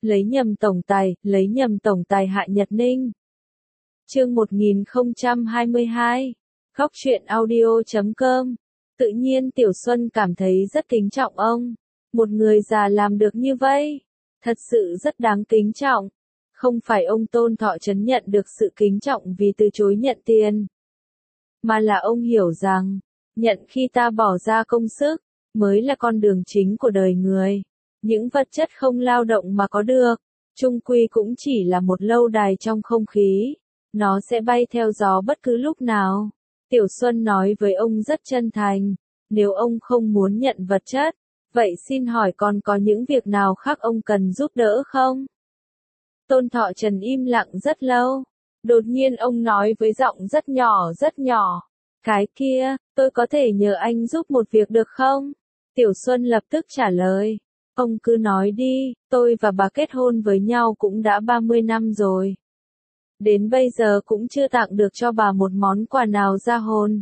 lấy nhầm tổng tài Hạ Nhật Ninh. Chương 1022, Góc truyện audio.com. Tự nhiên Tiểu Xuân cảm thấy rất kính trọng ông. Một người già làm được như vậy, thật sự rất đáng kính trọng. Không phải ông Tôn Thọ Trấn nhận được sự kính trọng vì từ chối nhận tiền, mà là ông hiểu rằng, nhận khi ta bỏ ra công sức, mới là con đường chính của đời người. Những vật chất không lao động mà có được, chung quy cũng chỉ là một lâu đài trong không khí. Nó sẽ bay theo gió bất cứ lúc nào. Tiểu Xuân nói với ông rất chân thành, nếu ông không muốn nhận vật chất, vậy xin hỏi còn có những việc nào khác ông cần giúp đỡ không? Tôn Thọ Trần im lặng rất lâu. Đột nhiên ông nói với giọng rất nhỏ. Cái kia, tôi có thể nhờ anh giúp một việc được không? Tiểu Xuân lập tức trả lời. Ông cứ nói đi, tôi và bà kết hôn với nhau cũng đã 30 năm rồi. Đến bây giờ cũng chưa tặng được cho bà một món quà nào ra hôn.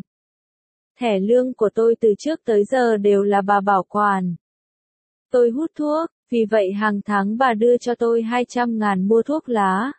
Thẻ lương của tôi từ trước tới giờ đều là bà bảo quản. Tôi hút thuốc, vì vậy hàng tháng bà đưa cho tôi 200.000 mua thuốc lá.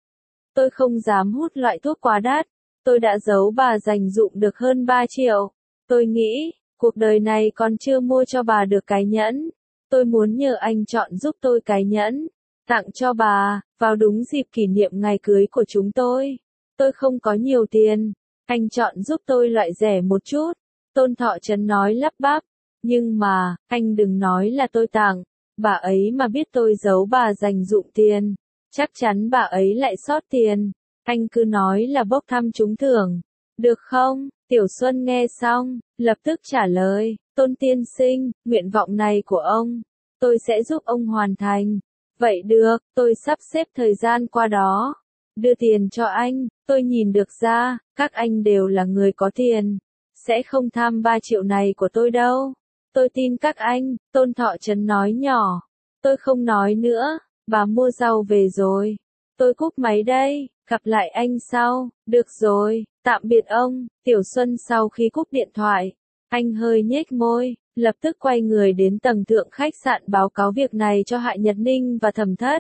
Tôi không dám hút loại thuốc quá đắt, tôi đã giấu bà dành dụm được hơn 3 triệu. Tôi nghĩ, cuộc đời này còn chưa mua cho bà được cái nhẫn. Tôi muốn nhờ anh chọn giúp tôi cái nhẫn, tặng cho bà, vào đúng dịp kỷ niệm ngày cưới của chúng tôi. Tôi không có nhiều tiền, anh chọn giúp tôi loại rẻ một chút. Tôn Thọ Trấn nói lắp bắp, nhưng mà, anh đừng nói là tôi tặng, bà ấy mà biết tôi giấu bà dành dụm tiền, chắc chắn bà ấy lại sót tiền. Anh cứ nói là bốc thăm trúng thưởng, được không? Tiểu Xuân nghe xong, lập tức trả lời, Tôn tiên sinh, nguyện vọng này của ông, tôi sẽ giúp ông hoàn thành. Vậy được, tôi sắp xếp thời gian qua đó, đưa tiền cho anh. Tôi nhìn được ra, các anh đều là người có tiền, sẽ không tham 3 triệu này của tôi đâu. Tôi tin các anh. Tôn Thọ Trấn nói nhỏ. Tôi không nói nữa, bà mua rau về rồi. Tôi cúp máy đây, gặp lại anh sau. Được rồi, tạm biệt ông. Tiểu Xuân sau khi cúp điện thoại, anh hơi nhếch môi, lập tức quay người đến tầng thượng khách sạn báo cáo việc này cho Hạ Nhật Ninh và Thẩm Thất.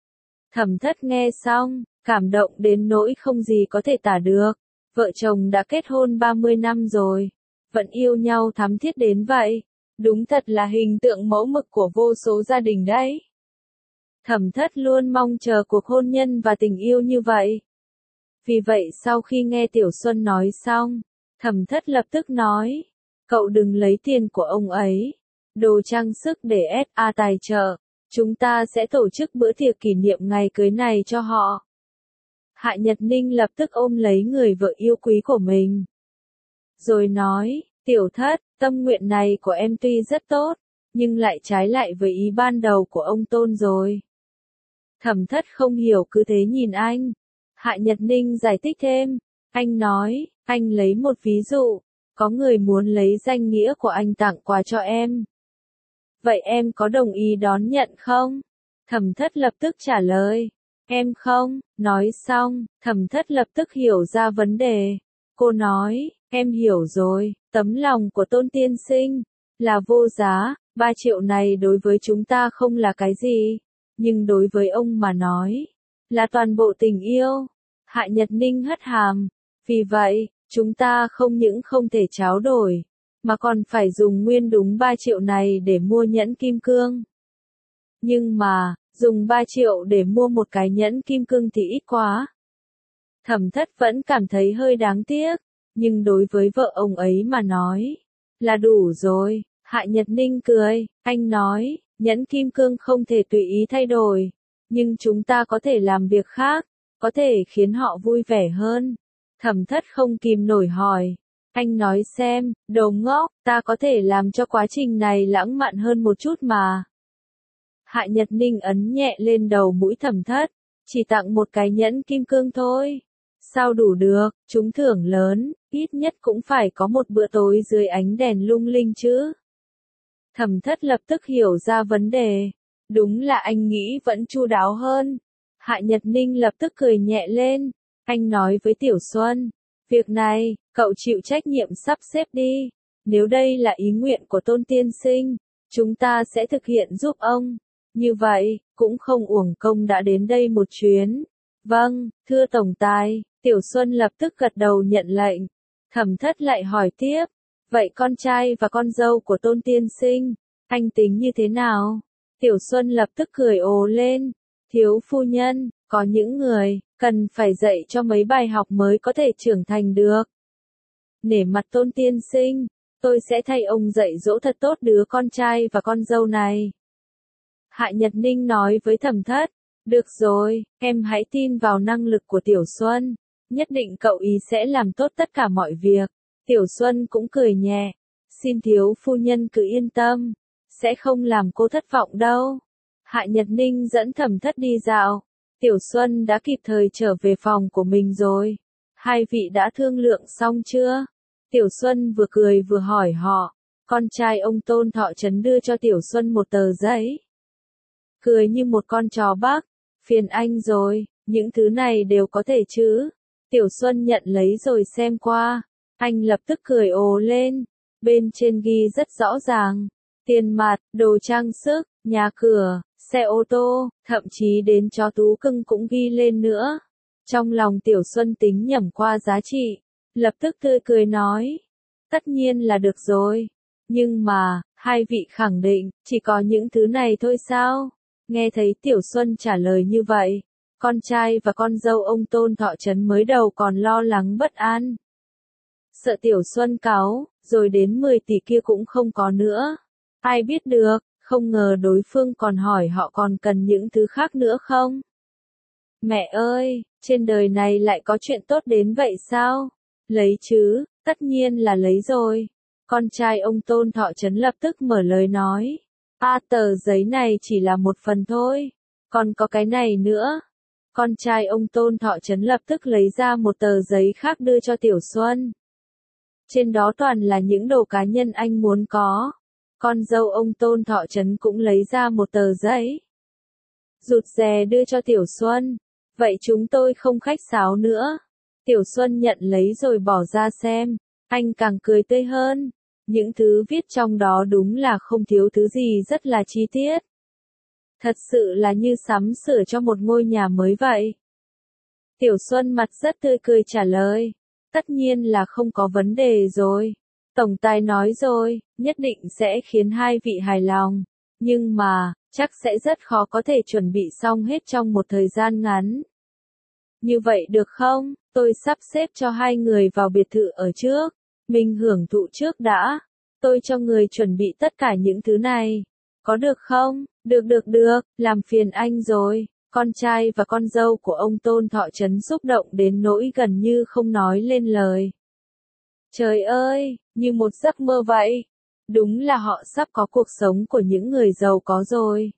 Thẩm Thất nghe xong, cảm động đến nỗi không gì có thể tả được. Vợ chồng đã kết hôn 30 năm rồi, vẫn yêu nhau thắm thiết đến vậy. Đúng thật là hình tượng mẫu mực của vô số gia đình đấy. Thẩm Thất luôn mong chờ cuộc hôn nhân và tình yêu như vậy. Vì vậy sau khi nghe Tiểu Xuân nói xong, Thẩm Thất lập tức nói, cậu đừng lấy tiền của ông ấy, đồ trang sức để SA tài trợ, chúng ta sẽ tổ chức bữa tiệc kỷ niệm ngày cưới này cho họ. Hạ Nhật Ninh lập tức ôm lấy người vợ yêu quý của mình, rồi nói, Tiểu Thất, tâm nguyện này của em tuy rất tốt, nhưng lại trái lại với ý ban đầu của ông Tôn rồi. Thẩm Thất không hiểu cứ thế nhìn anh. Hạ Nhật Ninh giải thích thêm, anh nói, anh lấy một ví dụ, có người muốn lấy danh nghĩa của anh tặng quà cho em. Vậy em có đồng ý đón nhận không? Thẩm Thất lập tức trả lời, em không. Nói xong, Thẩm Thất lập tức hiểu ra vấn đề. Cô nói, em hiểu rồi, tấm lòng của Tôn tiên sinh là vô giá, 3 triệu này đối với chúng ta không là cái gì, nhưng đối với ông mà nói, là toàn bộ tình yêu. Hạ Nhật Ninh hất hàm, vì vậy, chúng ta không những không thể tráo đổi, mà còn phải dùng nguyên đúng 3 triệu này để mua nhẫn kim cương. Nhưng mà, dùng 3 triệu để mua một cái nhẫn kim cương thì ít quá. Thẩm Thất vẫn cảm thấy hơi đáng tiếc, nhưng đối với vợ ông ấy mà nói, là đủ rồi. Hạ Nhật Ninh cười, anh nói, nhẫn kim cương không thể tùy ý thay đổi, nhưng chúng ta có thể làm việc khác, có thể khiến họ vui vẻ hơn. Thẩm Thất không kìm nổi hỏi, anh nói xem, đồ ngốc, ta có thể làm cho quá trình này lãng mạn hơn một chút mà. Hạ Nhật Ninh ấn nhẹ lên đầu mũi Thẩm Thất, chỉ tặng một cái nhẫn kim cương thôi. Sao đủ được, trúng thưởng lớn, ít nhất cũng phải có một bữa tối dưới ánh đèn lung linh chứ. Thẩm Thất lập tức hiểu ra vấn đề. Đúng là anh nghĩ vẫn chu đáo hơn. Hạ Nhật Ninh lập tức cười nhẹ lên. Anh nói với Tiểu Xuân, việc này, cậu chịu trách nhiệm sắp xếp đi. Nếu đây là ý nguyện của Tôn tiên sinh, chúng ta sẽ thực hiện giúp ông. Như vậy, cũng không uổng công đã đến đây một chuyến. Vâng, thưa tổng tài, Tiểu Xuân lập tức gật đầu nhận lệnh. Thẩm Thất lại hỏi tiếp, vậy con trai và con dâu của Tôn tiên sinh, anh tính như thế nào? Tiểu Xuân lập tức cười ồ lên, thiếu phu nhân, có những người, cần phải dạy cho mấy bài học mới có thể trưởng thành được. Nể mặt Tôn tiên sinh, tôi sẽ thay ông dạy dỗ thật tốt đứa con trai và con dâu này. Hạ Nhật Ninh nói với Thẩm Thất, được rồi, em hãy tin vào năng lực của Tiểu Xuân, nhất định cậu ý sẽ làm tốt tất cả mọi việc. Tiểu Xuân cũng cười nhẹ, xin thiếu phu nhân cứ yên tâm, sẽ không làm cô thất vọng đâu. Hạ Nhật Ninh dẫn Thẩm Thất đi dạo, Tiểu Xuân đã kịp thời trở về phòng của mình rồi. Hai vị đã thương lượng xong chưa? Tiểu Xuân vừa cười vừa hỏi họ, con trai ông Tôn Thọ Trấn đưa cho Tiểu Xuân một tờ giấy. Cười như một con chó Bắc, phiền anh rồi, những thứ này đều có thể chứ? Tiểu Xuân nhận lấy rồi xem qua, anh lập tức cười ồ lên, bên trên ghi rất rõ ràng, tiền mặt, đồ trang sức, nhà cửa, xe ô tô, thậm chí đến chó Tú Cưng cũng ghi lên nữa. Trong lòng Tiểu Xuân tính nhẩm qua giá trị, lập tức tươi cười nói, tất nhiên là được rồi, nhưng mà, hai vị khẳng định, chỉ có những thứ này thôi sao? Nghe thấy Tiểu Xuân trả lời như vậy, con trai và con dâu ông Tôn Thọ Trấn mới đầu còn lo lắng bất an. Sợ Tiểu Xuân cáu, rồi đến 10 tỷ kia cũng không có nữa. Ai biết được, không ngờ đối phương còn hỏi họ còn cần những thứ khác nữa không? Mẹ ơi, trên đời này lại có chuyện tốt đến vậy sao? Lấy chứ, tất nhiên là lấy rồi. Con trai ông Tôn Thọ Trấn lập tức mở lời nói. Tờ giấy này chỉ là một phần thôi. Còn có cái này nữa. Con trai ông Tôn Thọ Trấn lập tức lấy ra một tờ giấy khác đưa cho Tiểu Xuân. Trên đó toàn là những đồ cá nhân anh muốn có. Con dâu ông Tôn Thọ Trấn cũng lấy ra một tờ giấy. Rụt rè đưa cho Tiểu Xuân. Vậy chúng tôi không khách sáo nữa. Tiểu Xuân nhận lấy rồi bỏ ra xem. Anh càng cười tươi hơn. Những thứ viết trong đó đúng là không thiếu thứ gì rất là chi tiết. Thật sự là như sắm sửa cho một ngôi nhà mới vậy. Tiểu Xuân mặt rất tươi cười trả lời. Tất nhiên là không có vấn đề rồi. Tổng tài nói rồi, nhất định sẽ khiến hai vị hài lòng. Nhưng mà, chắc sẽ rất khó có thể chuẩn bị xong hết trong một thời gian ngắn. Như vậy được không? Tôi sắp xếp cho hai người vào biệt thự ở trước. Mình hưởng thụ trước đã. Tôi cho người chuẩn bị tất cả những thứ này. Có được không? Được, làm phiền anh rồi. Con trai và con dâu của ông Tôn Thọ Trấn xúc động đến nỗi gần như không nói lên lời. Trời ơi, như một giấc mơ vậy. Đúng là họ sắp có cuộc sống của những người giàu có rồi.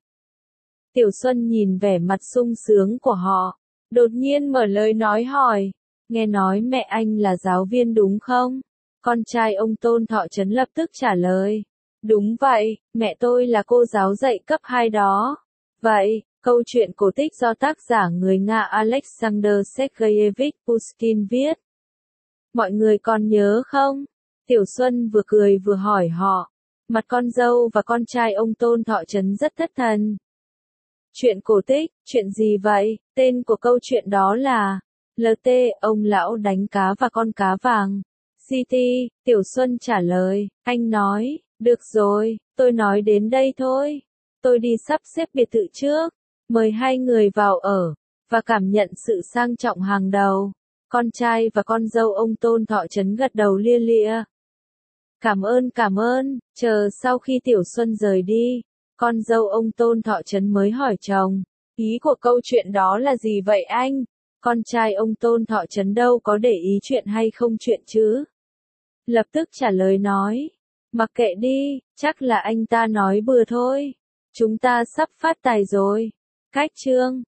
Tiểu Xuân nhìn vẻ mặt sung sướng của họ, đột nhiên mở lời nói hỏi, nghe nói mẹ anh là giáo viên đúng không? Con trai ông Tôn Thọ Trấn lập tức trả lời, đúng vậy, mẹ tôi là cô giáo dạy cấp 2 đó. Vậy, câu chuyện cổ tích do tác giả người Nga Alexander Sergeyevich Pushkin viết. Mọi người còn nhớ không? Tiểu Xuân vừa cười vừa hỏi họ. Mặt con dâu và con trai ông Tôn Thọ Trấn rất thất thần. Chuyện cổ tích, chuyện gì vậy? Tên của câu chuyện đó là LT, ông lão đánh cá và con cá vàng. CT, Tiểu Xuân trả lời, anh nói, được rồi, tôi nói đến đây thôi. Tôi đi sắp xếp biệt thự trước, mời hai người vào ở, và cảm nhận sự sang trọng hàng đầu. Con trai và con dâu ông Tôn Thọ Trấn gật đầu lia lịa. Cảm ơn, chờ sau khi Tiểu Xuân rời đi, con dâu ông Tôn Thọ Trấn mới hỏi chồng, ý của câu chuyện đó là gì vậy anh? Con trai ông Tôn Thọ Trấn đâu có để ý chuyện hay không chuyện chứ? Lập tức trả lời nói, mặc kệ đi, chắc là anh ta nói bừa thôi. Chúng ta sắp phát tài rồi. Cách chương